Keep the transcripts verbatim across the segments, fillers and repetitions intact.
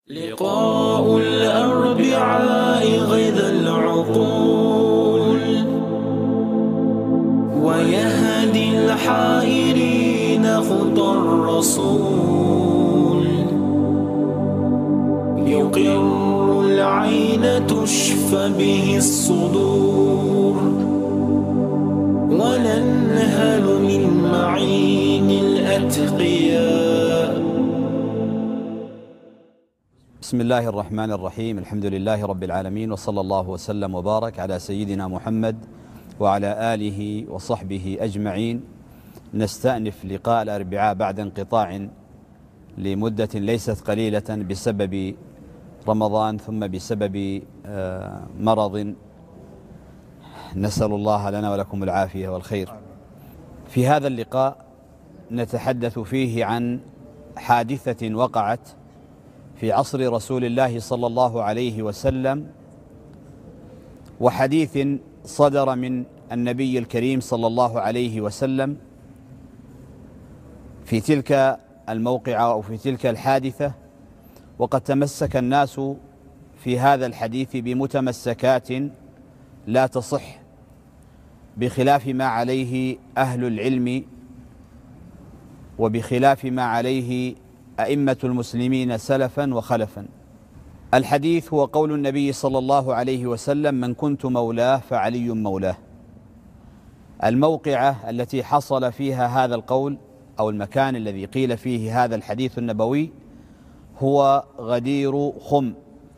لقاء الأربعاء غذا العقول ويهدي الحائرين خطى الرسول، يقر العين تشفى به الصدور، وننهل من معين الأتقياء. بسم الله الرحمن الرحيم. الحمد لله رب العالمين، وصلى الله وسلم وبارك على سيدنا محمد وعلى آله وصحبه أجمعين. نستأنف لقاء الأربعاء بعد انقطاع لمدة ليست قليلة بسبب رمضان ثم بسبب مرض، نسأل الله لنا ولكم العافية والخير. في هذا اللقاء نتحدث فيه عن حادثة وقعت في عصر رسول الله صلى الله عليه وسلم، وحديث صدر من النبي الكريم صلى الله عليه وسلم في تلك الموقعة أو في تلك الحادثة. وقد تمسك الناس في هذا الحديث بمتمسكات لا تصح، بخلاف ما عليه أهل العلم وبخلاف ما عليه أئمة المسلمين سلفا وخلفا. الحديث هو قول النبي صلى الله عليه وسلم: من كنت مولاه فعلي مولاه. الموقعة التي حصل فيها هذا القول أو المكان الذي قيل فيه هذا الحديث النبوي هو غدير خم.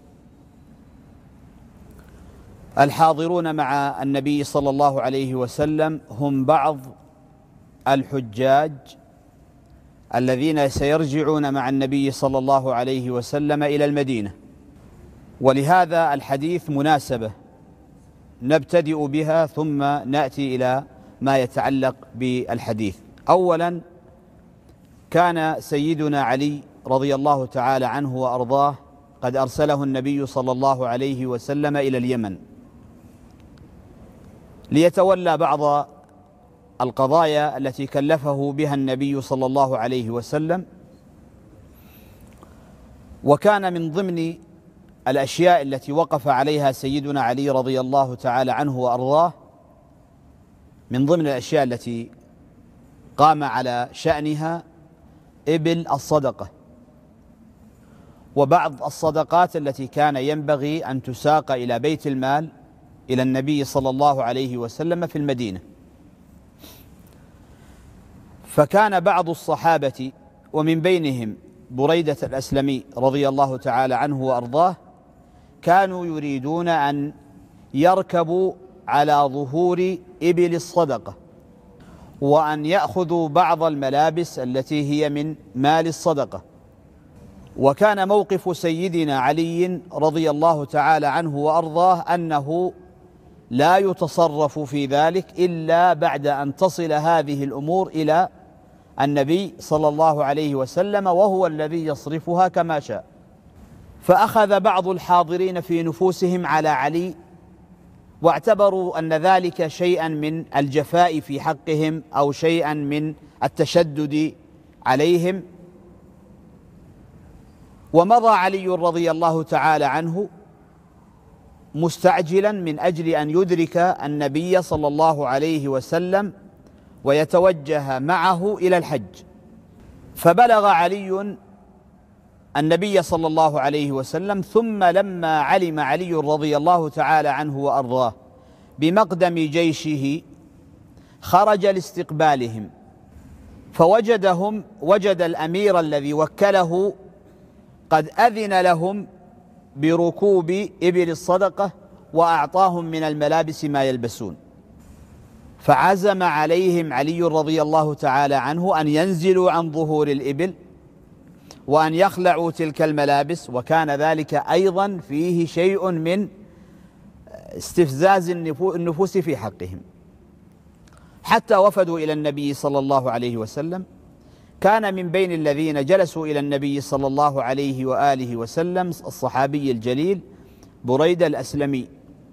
الحاضرون مع النبي صلى الله عليه وسلم هم بعض الحجاج الذين سيرجعون مع النبي صلى الله عليه وسلم إلى المدينة، ولهذا الحديث مناسبة نبتدئ بها ثم نأتي إلى ما يتعلق بالحديث. أولا، كان سيدنا علي رضي الله تعالى عنه وأرضاه قد أرسله النبي صلى الله عليه وسلم إلى اليمن ليتولى بعض القضايا التي كلفه بها النبي صلى الله عليه وسلم. وكان من ضمن الأشياء التي وقف عليها سيدنا علي رضي الله تعالى عنه وأرضاه، من ضمن الأشياء التي قام على شأنها إبل الصدقة وبعض الصدقات التي كان ينبغي أن تساق إلى بيت المال إلى النبي صلى الله عليه وسلم في المدينة. فكان بعض الصحابة ومن بينهم بريدة الأسلمي رضي الله تعالى عنه وأرضاه كانوا يريدون أن يركبوا على ظهور إبل الصدقة وأن يأخذوا بعض الملابس التي هي من مال الصدقة. وكان موقف سيدنا علي رضي الله تعالى عنه وأرضاه أنه لا يتصرف في ذلك إلا بعد أن تصل هذه الأمور إلى النبي صلى الله عليه وسلم، وهو الذي يصرفها كما شاء. فأخذ بعض الحاضرين في نفوسهم على علي، واعتبروا أن ذلك شيئا من الجفاء في حقهم أو شيئا من التشدد عليهم. ومضى علي رضي الله تعالى عنه مستعجلا من أجل أن يدرك النبي صلى الله عليه وسلم ويتوجه معه إلى الحج. فبلغ علي النبي صلى الله عليه وسلم، ثم لما علم علي رضي الله تعالى عنه وأرضاه بمقدم جيشه خرج لاستقبالهم، فوجدهم وجد الأمير الذي وكله قد أذن لهم بركوب إبل الصدقة وأعطاهم من الملابس ما يلبسون. فعزم عليهم علي رضي الله تعالى عنه أن ينزلوا عن ظهور الإبل وأن يخلعوا تلك الملابس، وكان ذلك أيضا فيه شيء من استفزاز النفوس في حقهم. حتى وفدوا إلى النبي صلى الله عليه وسلم. كان من بين الذين جلسوا إلى النبي صلى الله عليه وآله وسلم الصحابي الجليل بريدة الأسلمي،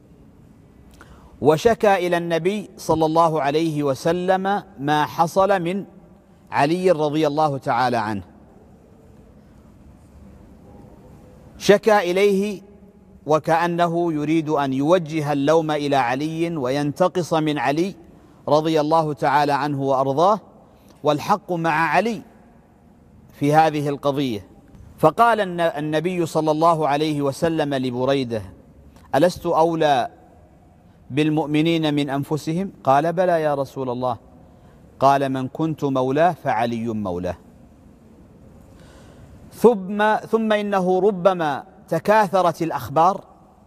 وشكى إلى النبي صلى الله عليه وسلم ما حصل من علي رضي الله تعالى عنه. شكا إليه وكأنه يريد أن يوجه اللوم إلى علي وينتقص من علي رضي الله تعالى عنه وأرضاه، والحق مع علي في هذه القضية. فقال النبي صلى الله عليه وسلم لبريدة: ألست أولى بالمؤمنين من أنفسهم؟ قال: بلى يا رسول الله. قال: من كنت مولاه فعلي مولاه. ثم, ثم إنه ربما تكاثرت الأخبار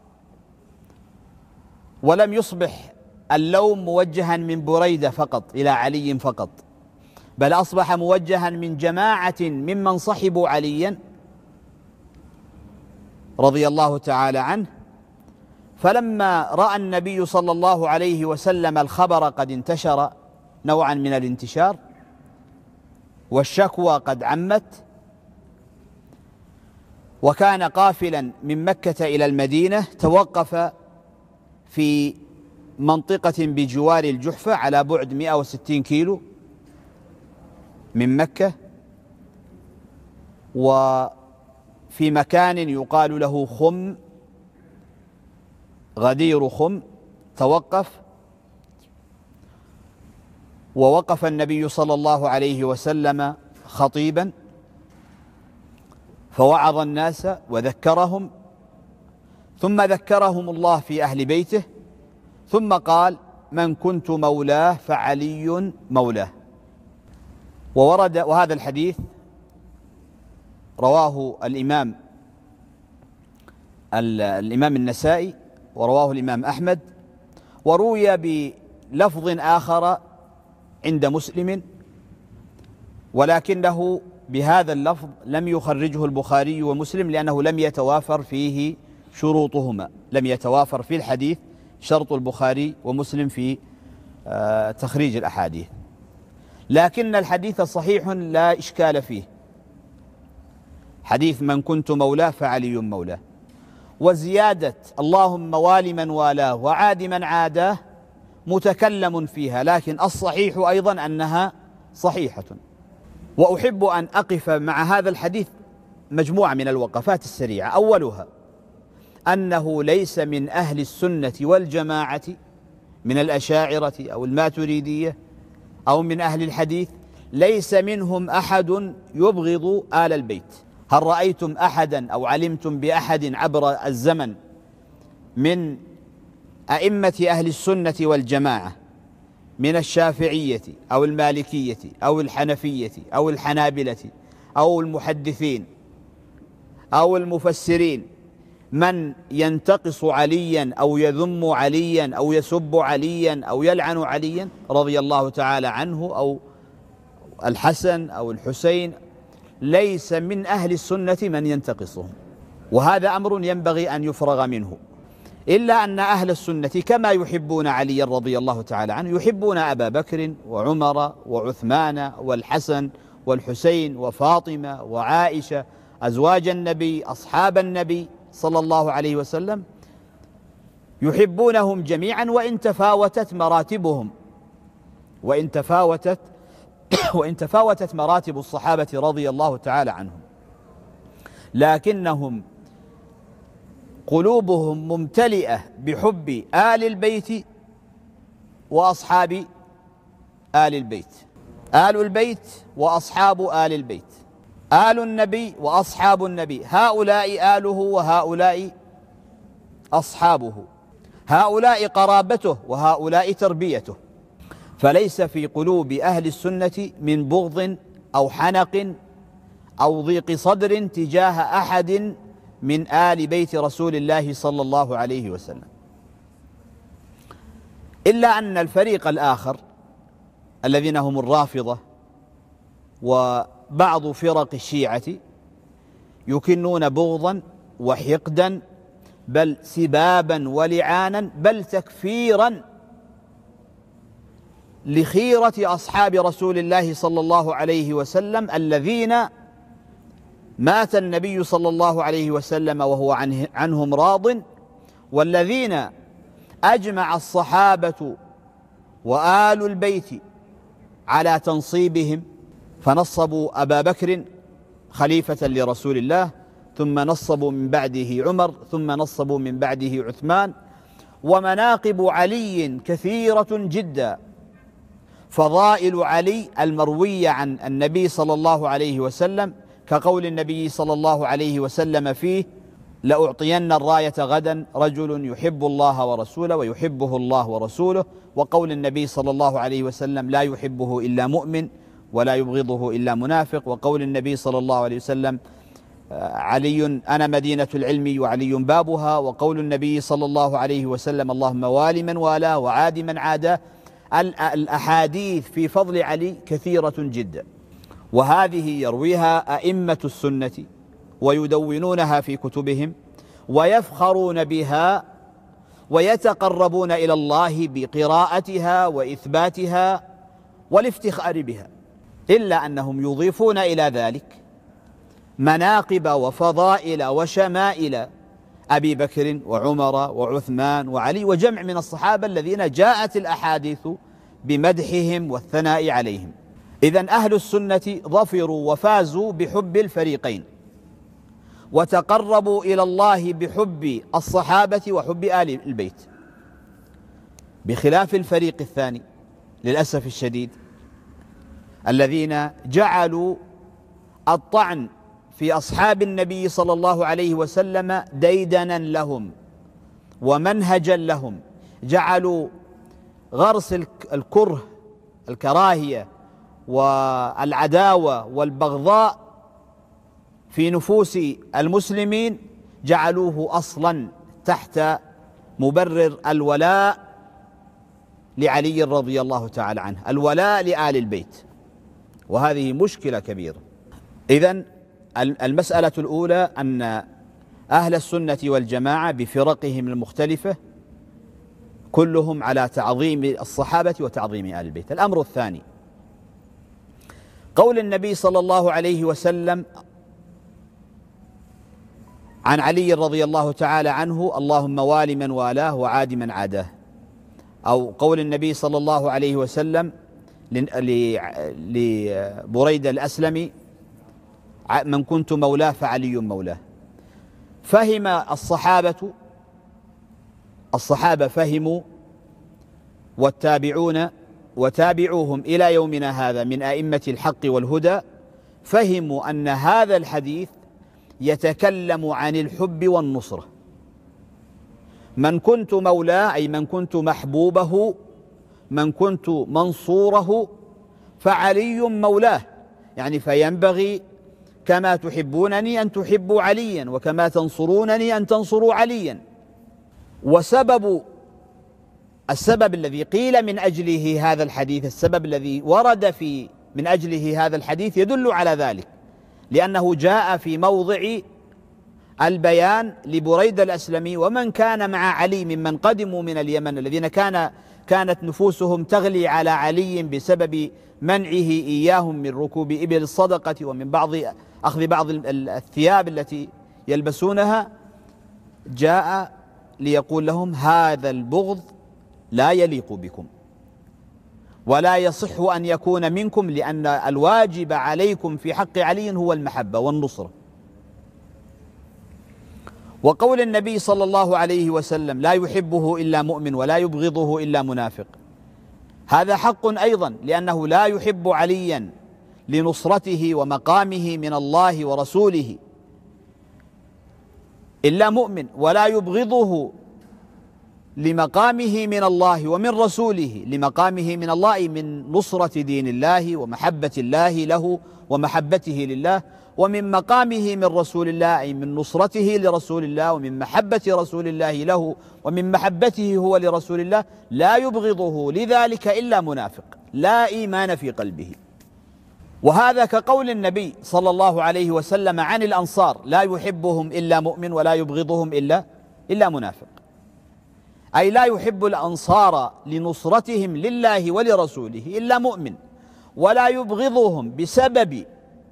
ولم يصبح اللوم موجها من بريدة فقط إلى علي فقط، بل أصبح موجها من جماعة ممن صحبوا عليا رضي الله تعالى عنه. فلما رأى النبي صلى الله عليه وسلم الخبر قد انتشر نوعا من الانتشار والشكوى قد عمت، وكان قافلا من مكة إلى المدينة، توقف في منطقة بجوار الجحفة على بعد مئة وستين كيلو من مكة، وفي مكان يقال له خم، غدير خم. توقف، ووقف النبي صلى الله عليه وسلم خطيبا فوعظ الناس وذكرهم، ثم ذكرهم الله في أهل بيته، ثم قال: من كنت مولاه فعلي مولاه. وورد، وهذا الحديث رواه الإمام الإمام النسائي ورواه الإمام أحمد، وروي بلفظ آخر عند مسلم، ولكنه بهذا اللفظ لم يخرجه البخاري ومسلم لأنه لم يتوافر فيه شروطهما، لم يتوافر في الحديث شرط البخاري ومسلم في تخريج الأحاديث، لكن الحديث صحيح لا إشكال فيه، حديث من كنت مولاه فعلي مولاه. وزيادة اللهم وال من والاه وعاد من عاداه متكلم فيها، لكن الصحيح أيضا أنها صحيحة. وأحب أن أقف مع هذا الحديث مجموعة من الوقفات السريعة. أولها أنه ليس من أهل السنة والجماعة من الأشاعرة أو الماتريدية أو من أهل الحديث، ليس منهم أحد يبغض آل البيت. هل رأيتم أحدا أو علمتم بأحد عبر الزمن من أئمة أهل السنة والجماعة من الشافعية أو المالكية أو الحنفية أو الحنابلة أو المحدثين أو المفسرين من ينتقص عليا أو يذم عليا أو يسب عليا أو يلعن عليا رضي الله تعالى عنه أو الحسن أو الحسين؟ ليس من أهل السنة من ينتقصهم، وهذا أمر ينبغي أن يفرغ منه. إلا أن أهل السنة كما يحبون علي رضي الله تعالى عنه يحبون أبا بكر وعمر وعثمان والحسن والحسين وفاطمة وعائشة أزواج النبي أصحاب النبي صلى الله عليه وسلم، يحبونهم جميعا وإن تفاوتت مراتبهم وإن تفاوتت وإن تفاوتت مراتب الصحابة رضي الله تعالى عنهم، لكنهم قلوبهم ممتلئة بحب آل البيت وأصحاب آل البيت، آل البيت وأصحاب آل البيت، آل النبي وأصحاب النبي، هؤلاء آله وهؤلاء أصحابه، هؤلاء قرابته وهؤلاء تربيته. فليس في قلوب أهل السنة من بغض أو حنق أو ضيق صدر تجاه أحد من آل بيت رسول الله صلى الله عليه وسلم، إلا أن الفريق الآخر الذين هم الرافضة وبعض فرق الشيعة يكنون بغضا وحقدا بل سبابا ولعانا بل تكفيرا لخيرة أصحاب رسول الله صلى الله عليه وسلم الذين مات النبي صلى الله عليه وسلم وهو عنه عنهم راض، والذين أجمع الصحابة وآل البيت على تنصيبهم، فنصبوا أبا بكر خليفة لرسول الله، ثم نصبوا من بعده عمر، ثم نصبوا من بعده عثمان. ومناقب علي كثيرة جدا، فضائل علي المروية عن النبي صلى الله عليه وسلم كقول النبي صلى الله عليه وسلم فيه: لأعطين الراية غدا رجل يحب الله ورسوله ويحبه الله ورسوله. وقول النبي صلى الله عليه وسلم: لا يحبه إلا مؤمن ولا يبغضه إلا منافق. وقول النبي صلى الله عليه وسلم: علي أنا مدينة العلم وعلي بابها. وقول النبي صلى الله عليه وسلم: اللهم وال من والاه وعاد من عاداه. الأحاديث في فضل علي كثيرة جدا، وهذه يرويها أئمة السنة ويدونونها في كتبهم ويفخرون بها ويتقربون إلى الله بقراءتها وإثباتها والافتخار بها، إلا أنهم يضيفون إلى ذلك مناقب وفضائل وشمائل أبي بكر وعمر وعثمان وعلي وجمع من الصحابة الذين جاءت الأحاديث بمدحهم والثناء عليهم. إذن أهل السنة ظفروا وفازوا بحب الفريقين، وتقربوا إلى الله بحب الصحابة وحب آل البيت، بخلاف الفريق الثاني للأسف الشديد الذين جعلوا الطعن في أصحاب النبي صلى الله عليه وسلم ديدنا لهم ومنهجا لهم، جعلوا غرس الكره الكراهية والعداوة والبغضاء في نفوس المسلمين جعلوه أصلا تحت مبرر الولاء لعلي رضي الله تعالى عنه، الولاء لآل البيت، وهذه مشكلة كبيرة. إذن المسألة الأولى أن أهل السنة والجماعة بفرقهم المختلفة كلهم على تعظيم الصحابة وتعظيم آل البيت. الأمر الثاني قول النبي صلى الله عليه وسلم عن علي رضي الله تعالى عنه: اللهم وال من والاه وعاد من عاداه. أو قول النبي صلى الله عليه وسلم لبريدة الأسلمي: من كنت مولاه فعلي مولاه. فهم الصحابة الصحابة فهموا، والتابعون وتابعوهم إلى يومنا هذا من أئمة الحق والهدى فهموا أن هذا الحديث يتكلم عن الحب والنصرة. من كنت مولاه أي من كنت محبوبه، من كنت منصوره، فعلي مولاه، يعني فينبغي كما تحبونني أن تحبوا عليا، وكما تنصرونني أن تنصروا عليا. وسبب السبب الذي قيل من أجله هذا الحديث، السبب الذي ورد في من أجله هذا الحديث يدل على ذلك، لأنه جاء في موضع البيان لبريدة الأسلمي ومن كان مع علي ممن قدموا من اليمن الذين كان كانت نفوسهم تغلي على علي بسبب منعه إياهم من ركوب إبل الصدقة ومن بعض أخذ بعض الثياب التي يلبسونها. جاء ليقول لهم: هذا البغض لا يليق بكم ولا يصح أن يكون منكم، لأن الواجب عليكم في حق علي هو المحبة والنصرة. وقول النبي صلى الله عليه وسلم: لا يحبه إلا مؤمن ولا يبغضه إلا منافق، هذا حق أيضا، لأنه لا يحب عليا لنصرته ومقامه من الله ورسوله إلا مؤمن، ولا يبغضه لمقامه من الله ومن رسوله، لمقامه من الله من نصرة دين الله ومحبة الله له ومحبته لله، ومن مقامه من رسول الله أي من نصرته لرسول الله ومن محبة رسول الله له ومن محبته هو لرسول الله، لا يبغضه لذلك إلا منافق لا إيمان في قلبه. وهذا كقول النبي صلى الله عليه وسلم عن الأنصار: لا يحبهم إلا مؤمن ولا يبغضهم إلا إلا منافق، أي لا يحب الأنصار لنصرتهم لله ولرسوله إلا مؤمن، ولا يبغضهم بسبب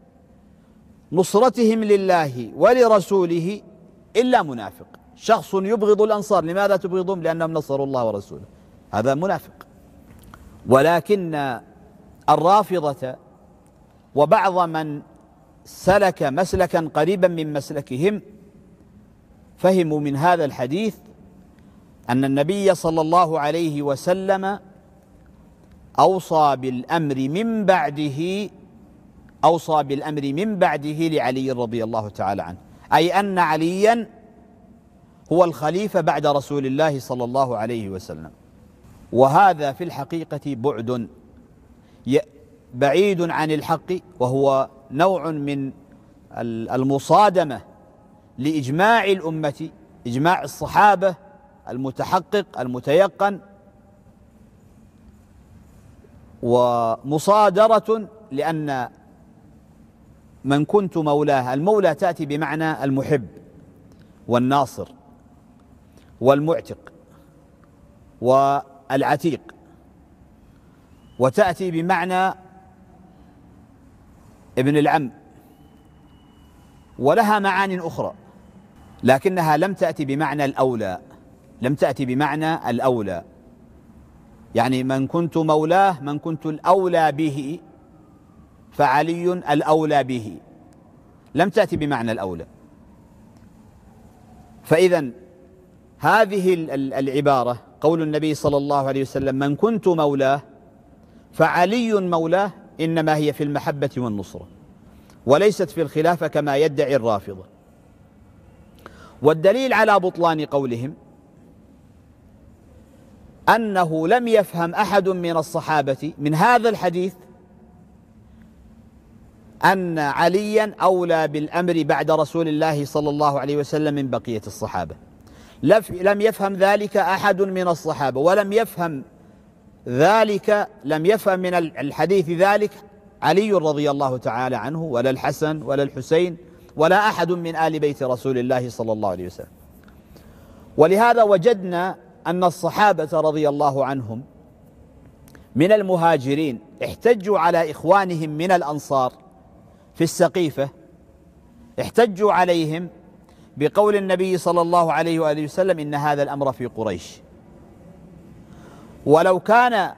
نصرتهم لله ولرسوله إلا منافق. شخص يبغض الأنصار، لماذا تبغضهم؟ لأنهم نصروا الله ورسوله، هذا منافق. ولكن الرافضة وبعض من سلك مسلكا قريبا من مسلكهم فهموا من هذا الحديث أن النبي صلى الله عليه وسلم أوصى بالأمر من بعده أوصى بالأمر من بعده لعلي رضي الله تعالى عنه، أي أن عليا هو الخليفة بعد رسول الله صلى الله عليه وسلم. وهذا في الحقيقة بعد بعيد عن الحق، وهو نوع من المصادمة لإجماع الأمة، إجماع الصحابة المتحقق المتيقن، ومصادرة لأن من كنت مولاه، المولى تأتي بمعنى المحب والناصر والمعتق والعتيق، وتأتي بمعنى ابن العم، ولها معان أخرى، لكنها لم تأتي بمعنى الأولى، لم تأتي بمعنى الأولى، يعني من كنت مولاه، من كنت الأولى به فعلي الأولى به، لم تأتي بمعنى الأولى. فإذا هذه العبارة، قول النبي صلى الله عليه وسلم من كنت مولاه فعلي مولاه، إنما هي في المحبة والنصرة، وليست في الخلافة كما يدعي الرافضة. والدليل على بطلان قولهم أنه لم يفهم أحد من الصحابة من هذا الحديث أن عليا أولى بالأمر بعد رسول الله صلى الله عليه وسلم من بقية الصحابة. لم يفهم ذلك أحد من الصحابة، ولم يفهم ذلك لم يفهم من الحديث ذلك علي رضي الله تعالى عنه، ولا الحسن ولا الحسين ولا أحد من آل بيت رسول الله صلى الله عليه وسلم. ولهذا وجدنا أن الصحابة رضي الله عنهم من المهاجرين احتجوا على إخوانهم من الأنصار في السقيفة، احتجوا عليهم بقول النبي صلى الله عليه وآله وسلم إن هذا الأمر في قريش. ولو كان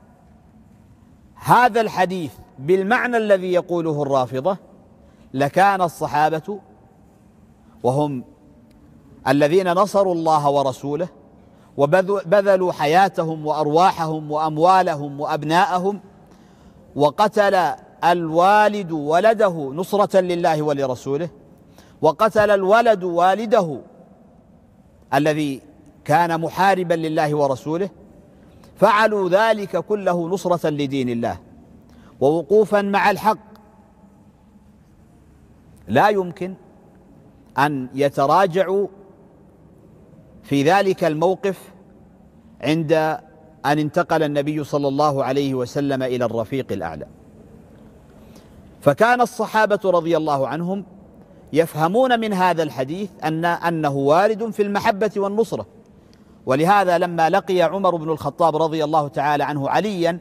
هذا الحديث بالمعنى الذي يقوله الرافضة لكان الصحابة، وهم الذين نصروا الله ورسوله وبذلوا حياتهم وأرواحهم وأموالهم وأبناءهم، وقتل الوالد ولده نصرة لله ولرسوله، وقتل الولد والده الذي كان محاربا لله ورسوله، فعلوا ذلك كله نصرة لدين الله ووقوفا مع الحق. لا يمكن أن يتراجعوا في ذلك الموقف عند أن انتقل النبي صلى الله عليه وسلم إلى الرفيق الأعلى. فكان الصحابة رضي الله عنهم يفهمون من هذا الحديث أن أنه وارد في المحبة والنصرة. ولهذا لما لقي عمر بن الخطاب رضي الله تعالى عنه عليا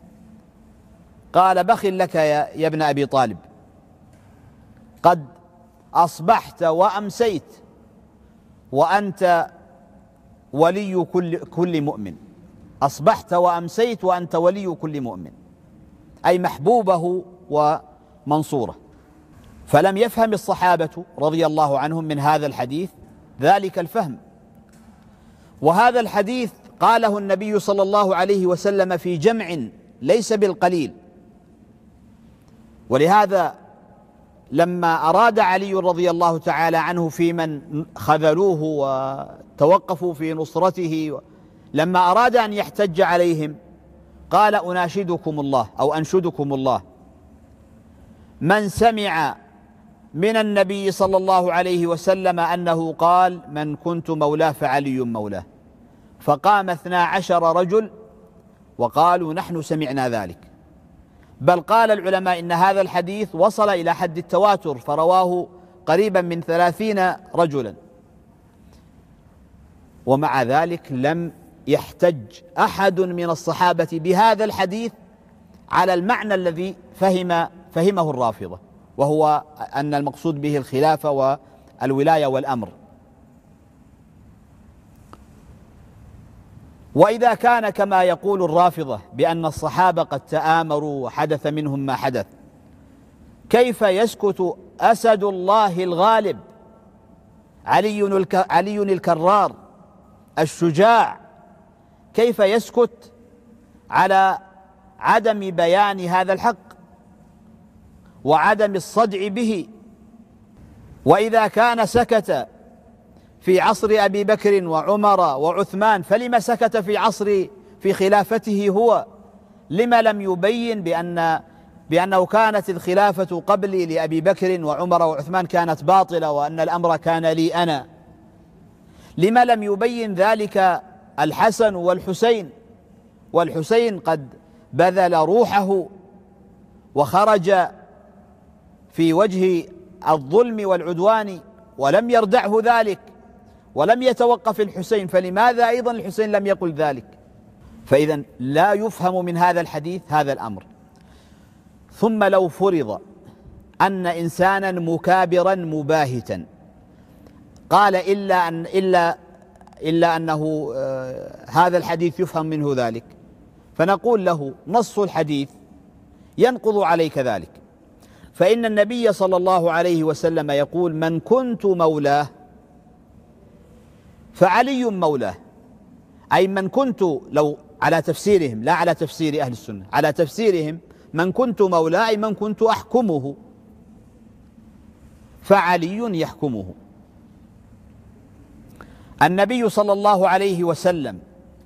قال بخل لك يا, يا ابن أبي طالب، قد أصبحت وأمسيت وأنت ولي كل, كل مؤمن، أصبحت وأمسيت وأنت ولي كل مؤمن، أي محبوبه ومنصوره. فلم يفهم الصحابة رضي الله عنهم من هذا الحديث ذلك الفهم. وهذا الحديث قاله النبي صلى الله عليه وسلم في جمع ليس بالقليل. ولهذا لما أراد علي رضي الله تعالى عنه في من خذلوه وتوقفوا في نصرته، لما أراد أن يحتج عليهم قال أناشدكم الله أو أنشدكم الله من سمع من النبي صلى الله عليه وسلم أنه قال من كنت مولاه فعلي مولاه. فقام اثنا عشر رجل وقالوا نحن سمعنا ذلك، بل قال العلماء إن هذا الحديث وصل إلى حد التواتر، فرواه قريبا من ثلاثين رجلا، ومع ذلك لم يحتج أحد من الصحابة بهذا الحديث على المعنى الذي فهم فهمه الرافضة، وهو أن المقصود به الخلافة والولاية والأمر. وإذا كان كما يقول الرافضة بأن الصحابة قد تآمروا وحدث منهم ما حدث، كيف يسكت أسد الله الغالب علي علي الكرار الشجاع، كيف يسكت على عدم بيان هذا الحق وعدم الصدع به؟ وإذا كان سكت في عصر أبي بكر وعمر وعثمان فلما سكت في عصر في خلافته هو؟ لما لم يبين بأن بأنه كانت الخلافة قبلي لأبي بكر وعمر وعثمان كانت باطلة وأن الأمر كان لي أنا؟ لما لم يبين ذلك الحسن والحسين؟ والحسين قد بذل روحه وخرج في وجه الظلم والعدوان ولم يردعه ذلك ولم يتوقف الحسين، فلماذا أيضا الحسين لم يقل ذلك؟ فإذا لا يفهم من هذا الحديث هذا الأمر. ثم لو فرض أن إنسانا مكابرا مباهتا قال إلا أن إلا إلا أنه آه هذا الحديث يفهم منه ذلك، فنقول له نص الحديث ينقض عليك ذلك، فإن النبي صلى الله عليه وسلم يقول: من كنت مولاه فعلي مولاه، أي من كنت، لو على تفسيرهم لا على تفسير أهل السنة، على تفسيرهم من كنت مولاه أي من كنت أحكمه فعلي يحكمه. النبي صلى الله عليه وسلم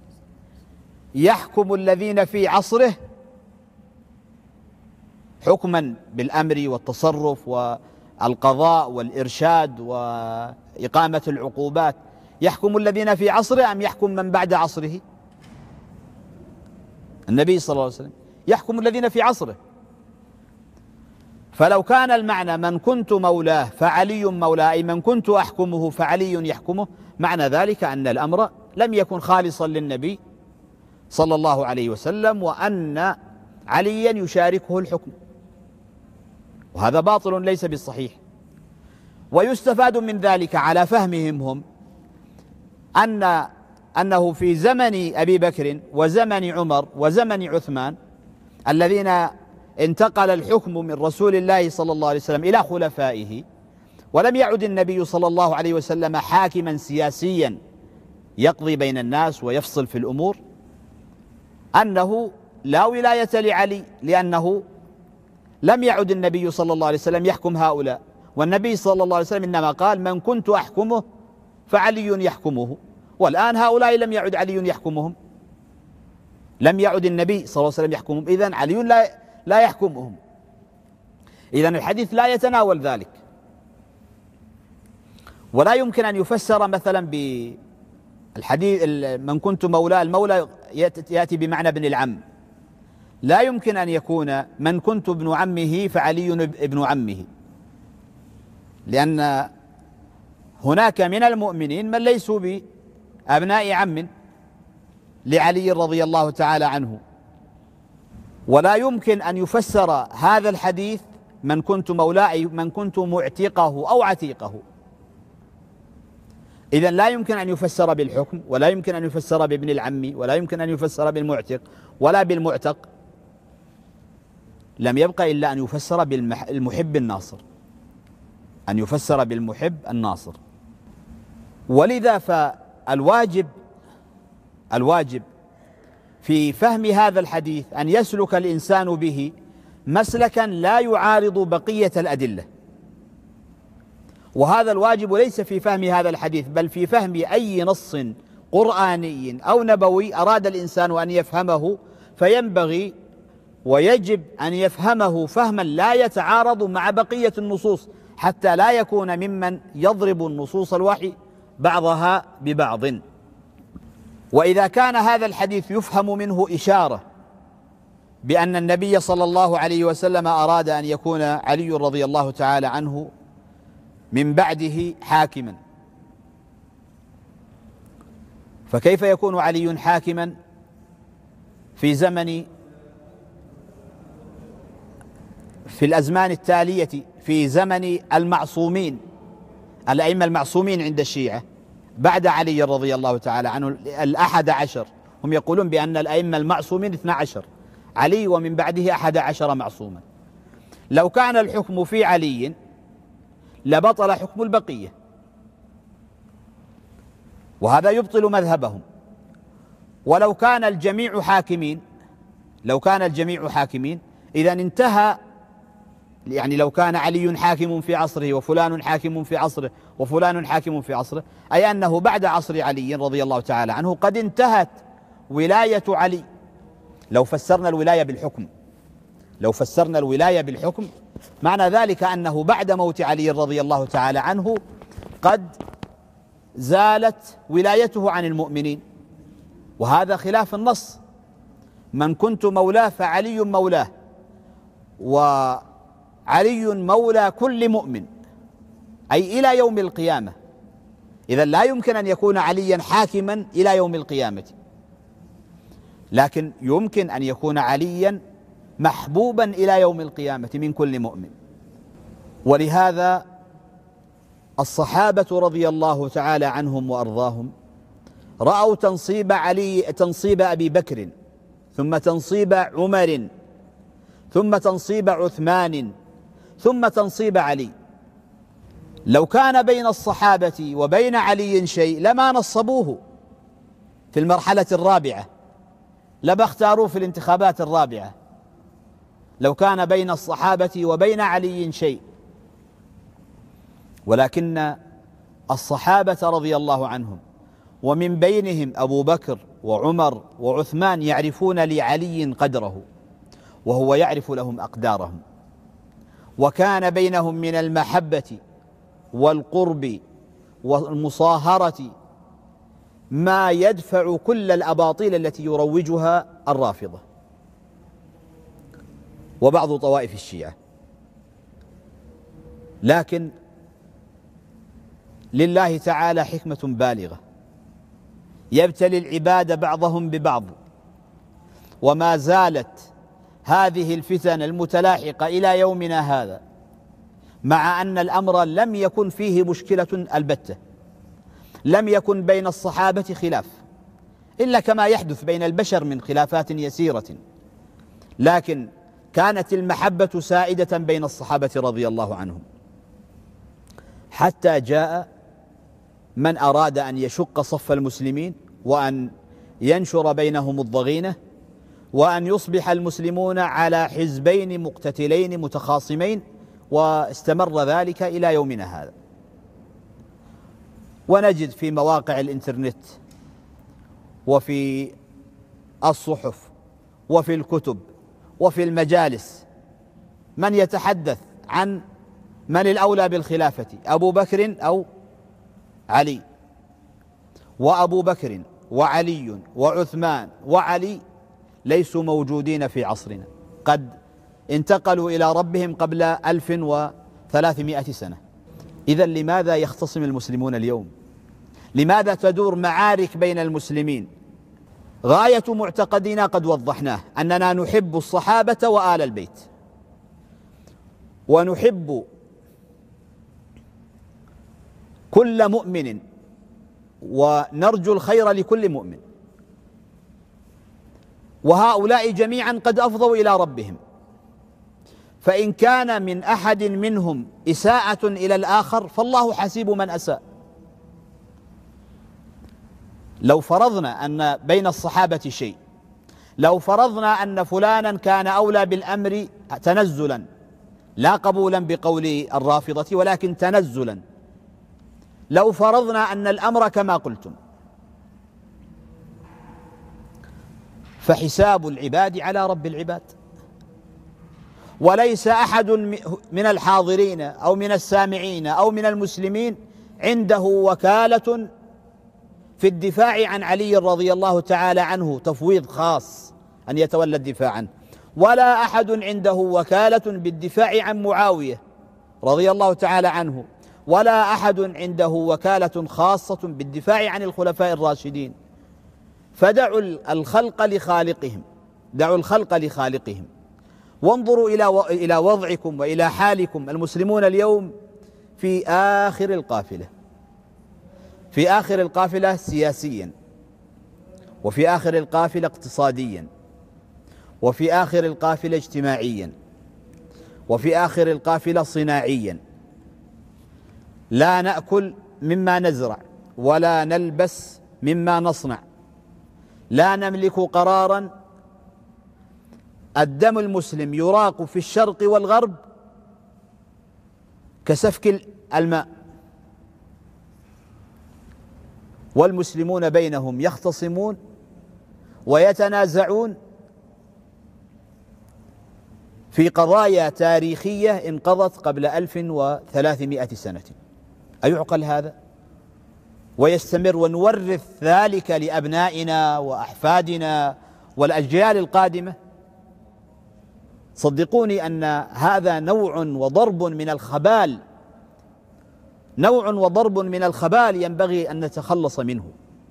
يحكم الذين في عصره حكما بالأمر والتصرف والقضاء والإرشاد وإقامة العقوبات، يحكم الذين في عصره أم يحكم من بعد عصره؟ النبي صلى الله عليه وسلم يحكم الذين في عصره. فلو كان المعنى من كنت مولاه فعلي مولاه أي من كنت أحكمه فعلي يحكمه، معنى ذلك أن الأمر لم يكن خالصا للنبي صلى الله عليه وسلم وأن عليا يشاركه الحكم، وهذا باطل ليس بالصحيح. ويستفاد من ذلك على فهمهم هم أن أنه في زمن أبي بكر وزمن عمر وزمن عثمان الذين انتقل الحكم من رسول الله صلى الله عليه وسلم إلى خلفائه، ولم يعد النبي صلى الله عليه وسلم حاكما سياسيا يقضي بين الناس ويفصل في الأمور، أنه لا ولاية لعلي، لأنه لم يعد النبي صلى الله عليه وسلم يحكم هؤلاء، والنبي صلى الله عليه وسلم إنما قال من كنت أحكمه فعلي يحكمه، والآن هؤلاء لم يعد علي يحكمهم، لم يعد النبي صلى الله عليه وسلم يحكمهم، إذن علي لا لا يحكمهم. إذن الحديث لا يتناول ذلك، ولا يمكن أن يفسر مثلا بالحديث من كنت مولاه، المولى يأتي بمعنى ابن العم، لا يمكن أن يكون من كنت ابن عمه فعلي ابن عمه، لأن هناك من المؤمنين من ليسوا بأبناء عم لعلي رضي الله تعالى عنه. ولا يمكن أن يفسر هذا الحديث من كنت مولاه من كنت معتقه أو عتيقه، إذن لا يمكن أن يفسر بالحكم، ولا يمكن أن يفسر بابن العم، ولا يمكن أن يفسر بالمعتق ولا بالمعتق، لم يبقى إلا أن يفسر بالمحب الناصر، أن يفسر بالمحب الناصر. ولذا فالواجب الواجب في فهم هذا الحديث أن يسلك الإنسان به مسلكا لا يعارض بقية الأدلة، وهذا الواجب ليس في فهم هذا الحديث بل في فهم أي نص قرآني أو نبوي أراد الإنسان أن يفهمه، فينبغي ويجب أن يفهمه فهما لا يتعارض مع بقية النصوص، حتى لا يكون ممن يضرب النصوص الوحي بعضها ببعض. وإذا كان هذا الحديث يفهم منه إشارة بأن النبي صلى الله عليه وسلم أراد أن يكون علي رضي الله تعالى عنه من بعده حاكما، فكيف يكون علي حاكما في زمن في الأزمان التالية في زمن المعصومين الأئمة المعصومين عند الشيعة بعد علي رضي الله تعالى عنه الأحد عشر؟ هم يقولون بأن الأئمة المعصومين اثنا عشر، علي ومن بعده أحد عشر معصوما. لو كان الحكم في علي لبطل حكم البقية، وهذا يبطل مذهبهم. ولو كان الجميع حاكمين لو كان الجميع حاكمين إذن انتهى، يعني لو كان علي حاكم في عصره وفلان حاكم في عصره وفلان حاكم في عصره، أي أنه بعد عصر علي رضي الله تعالى عنه قد انتهت ولاية علي. لو فسرنا الولاية بالحكم لو فسرنا الولاية بالحكم معنى ذلك أنه بعد موت علي رضي الله تعالى عنه قد زالت ولايته عن المؤمنين، وهذا خلاف النص. من كنت مولاه فعلي مولاه، وعلي مولى كل مؤمن، أي إلى يوم القيامة. إذن لا يمكن أن يكون عليا حاكما إلى يوم القيامة، لكن يمكن أن يكون عليا محبوبا إلى يوم القيامة من كل مؤمن. ولهذا الصحابة رضي الله تعالى عنهم وأرضاهم رأوا تنصيب علي تنصيب أبي بكر، ثم تنصيب عمر، ثم تنصيب عثمان، ثم تنصيب علي. لو كان بين الصحابة وبين علي شيء لما نصبوه في المرحلة الرابعة، لما اختاروه في الانتخابات الرابعة. لو كان بين الصحابة وبين علي شيء، ولكن الصحابة رضي الله عنهم ومن بينهم أبو بكر وعمر وعثمان يعرفون لعلي قدره، وهو يعرف لهم أقدارهم، وكان بينهم من المحبة والقرب والمصاهرة ما يدفع كل الأباطيل التي يروجها الرافضة وبعض طوائف الشيعة. لكن لله تعالى حكمة بالغة، يبتلي العباد بعضهم ببعض، وما زالت هذه الفتن المتلاحقة إلى يومنا هذا، مع أن الأمر لم يكن فيه مشكلة البتة، لم يكن بين الصحابة خلاف إلا كما يحدث بين البشر من خلافات يسيرة، لكن كانت المحبة سائدة بين الصحابة رضي الله عنهم، حتى جاء من أراد أن يشق صف المسلمين وأن ينشر بينهم الضغينة، وأن يصبح المسلمون على حزبين مقتتلين متخاصمين، واستمر ذلك إلى يومنا هذا. ونجد في مواقع الإنترنت وفي الصحف وفي الكتب وفي المجالس من يتحدث عن من الأولى بالخلافة، أبو بكر أو علي، وأبو بكر وعلي وعثمان وعلي ليسوا موجودين في عصرنا، قد انتقلوا إلى ربهم قبل ألف وثلاثمائة سنة. إذن لماذا يختصم المسلمون اليوم؟ لماذا تدور معارك بين المسلمين؟ غاية معتقدنا قد وضحناه، أننا نحب الصحابة وآل البيت، ونحب كل مؤمن، ونرجو الخير لكل مؤمن، وهؤلاء جميعا قد أفضوا إلى ربهم، فإن كان من أحد منهم إساءة إلى الآخر فالله حسيب من أساء. لو فرضنا أن بين الصحابة شيء، لو فرضنا أن فلانا كان أولى بالأمر تنزلا، لا قبولا بقول الرافضة ولكن تنزلا، لو فرضنا أن الأمر كما قلتم، فحساب العباد على رب العباد، وليس أحد من الحاضرين أو من السامعين أو من المسلمين عنده وكالة في الدفاع عن علي رضي الله تعالى عنه تفويض خاص أن يتولى الدفاع عنه، ولا أحد عنده وكالة بالدفاع عن معاوية رضي الله تعالى عنه، ولا أحد عنده وكالة خاصة بالدفاع عن الخلفاء الراشدين. فدعوا الخلق لخالقهم، دعوا الخلق لخالقهم، وانظروا إلى إلى وضعكم وإلى حالكم المسلمون اليوم في آخر القافلة، في آخر القافلة سياسيا، وفي آخر القافلة اقتصاديا، وفي آخر القافلة اجتماعيا، وفي آخر القافلة صناعيا: لا نأكل مما نزرع ولا نلبس مما نصنع، لا نملك قرارا، الدم المسلم يراق في الشرق والغرب كسفك الماء، والمسلمون بينهم يختصمون ويتنازعون في قضايا تاريخية انقضت قبل ألف وثلاثمائة سنة. أيعقل هذا؟ ويستمر ونورث ذلك لأبنائنا وأحفادنا والأجيال القادمة؟ صدقوني أن هذا نوع وضرب من الخبال، نوع وضرب من الخبال ينبغي أن نتخلص منه.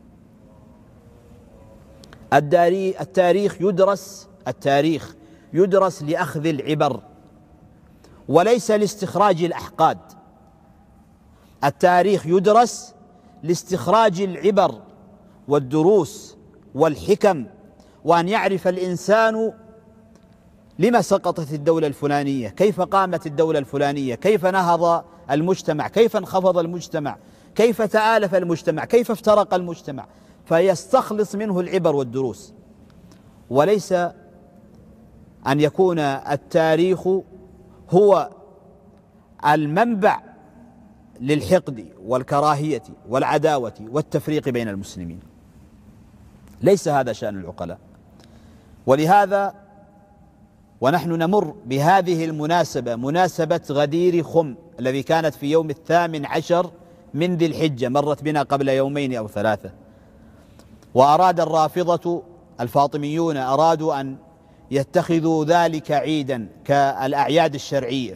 التاريخ يدرس التاريخ يدرس لأخذ العبر وليس لاستخراج الأحقاد. التاريخ يدرس لاستخراج العبر والدروس والحكم، وأن يعرف الإنسان لما سقطت الدولة الفلانية، كيف قامت الدولة الفلانية، كيف نهض المجتمع، كيف انخفض المجتمع، كيف تآلف المجتمع، كيف افترق المجتمع، فيستخلص منه العبر والدروس، وليس أن يكون التاريخ هو المنبع للحقد والكراهية والعداوة والتفريق بين المسلمين. ليس هذا شأن العقلاء. ولهذا ونحن نمر بهذه المناسبة، مناسبة غدير خم الذي كانت في يوم الثامن عشر من ذي الحجة، مرت بنا قبل يومين أو ثلاثة، وأراد الرافضة الفاطميون أرادوا أن يتخذوا ذلك عيدا كالأعياد الشرعية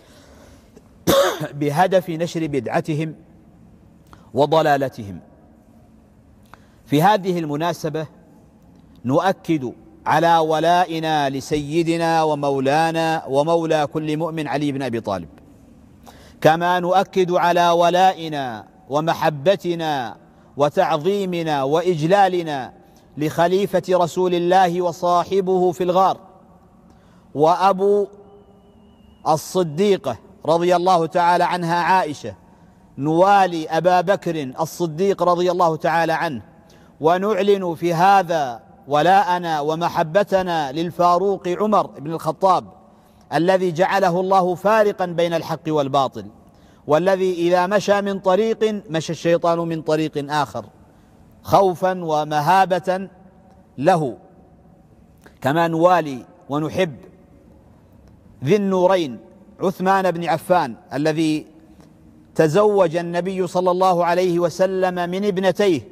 بهدف نشر بدعتهم وضلالتهم. في هذه المناسبة نؤكد على ولائنا لسيدنا ومولانا ومولى كل مؤمن علي بن أبي طالب، كما نؤكد على ولائنا ومحبتنا وتعظيمنا وإجلالنا لخليفة رسول الله وصاحبه في الغار وأبو الصديقة رضي الله تعالى عنها عائشة. نوالي أبا بكر الصديق رضي الله تعالى عنه، ونعلن في هذا ولاءنا ومحبتنا للفاروق عمر بن الخطاب الذي جعله الله فارقا بين الحق والباطل، والذي إذا مشى من طريق مشى الشيطان من طريق آخر خوفا ومهابة له. كما نوالي ونحب ذي النورين عثمان بن عفان الذي تزوج النبي صلى الله عليه وسلم من ابنتيه،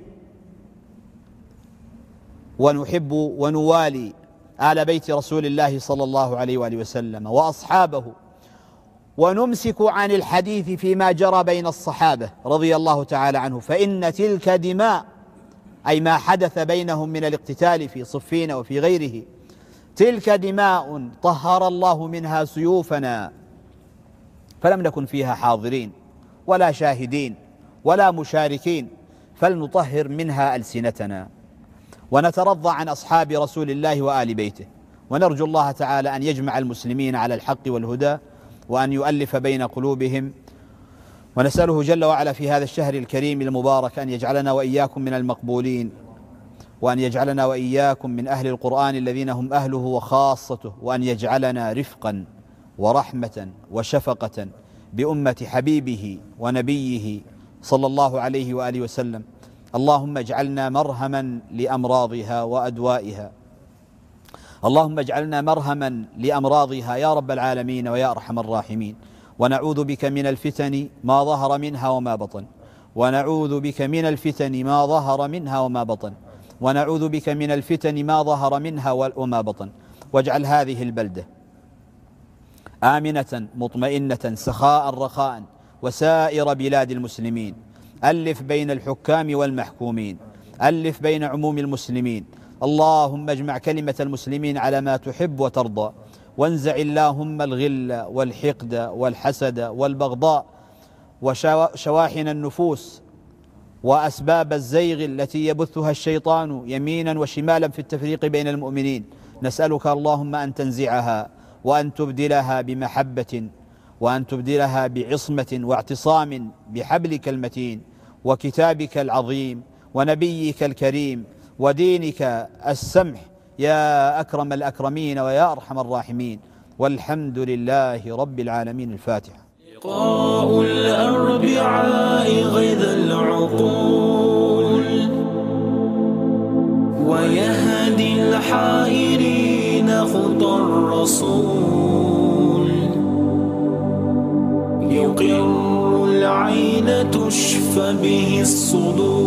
ونحب ونوالي آل بيت رسول الله صلى الله عليه وآله وسلم وأصحابه، ونمسك عن الحديث فيما جرى بين الصحابة رضي الله تعالى عنه، فإن تلك دماء، أي ما حدث بينهم من الاقتتال في صفين وفي غيره، تلك دماء طهر الله منها سيوفنا، فلم نكن فيها حاضرين ولا شاهدين ولا مشاركين، فلنطهر منها ألسنتنا ونترضى عن أصحاب رسول الله وآل بيته، ونرجو الله تعالى أن يجمع المسلمين على الحق والهدى وأن يؤلف بين قلوبهم، ونسأله جل وعلا في هذا الشهر الكريم المبارك أن يجعلنا وإياكم من المقبولين، وأن يجعلنا وإياكم من أهل القرآن الذين هم أهله وخاصته، وأن يجعلنا رفقا ورحمة وشفقة بأمة حبيبه ونبيه صلى الله عليه وآله وسلم. اللهم اجعلنا مرهما لأمراضها وأدوائها، اللهم اجعلنا مرهما لأمراضها يا رب العالمين ويا أرحم الراحمين. ونعوذ بك من الفتن ما ظهر منها وما بطن، ونعوذ بك من الفتن ما ظهر منها وما بطن، ونعوذ بك من الفتن ما ظهر منها وما بطن. واجعل هذه البلدة آمنة مطمئنة سخاء رخاء، وسائر بلاد المسلمين. ألف بين الحكام والمحكومين، ألف بين عموم المسلمين. اللهم اجمع كلمة المسلمين على ما تحب وترضى، وانزع اللهم الغل والحقد والحسد والبغضاء وشواحن النفوس وأسباب الزيغ التي يبثها الشيطان يمينا وشمالا في التفريق بين المؤمنين. نسألك اللهم أن تنزعها وأن تبدلها بمحبة، وأن تبدلها بعصمة واعتصام بحبلك المتين وكتابك العظيم ونبيك الكريم ودينك السمح يا أكرم الأكرمين ويا أرحم الراحمين، والحمد لله رب العالمين. الفاتحة. لقاء الأربعاء غيظ العقول ويهدي الحائرين خطى الرسول، يقر العين تشفى به الصدور.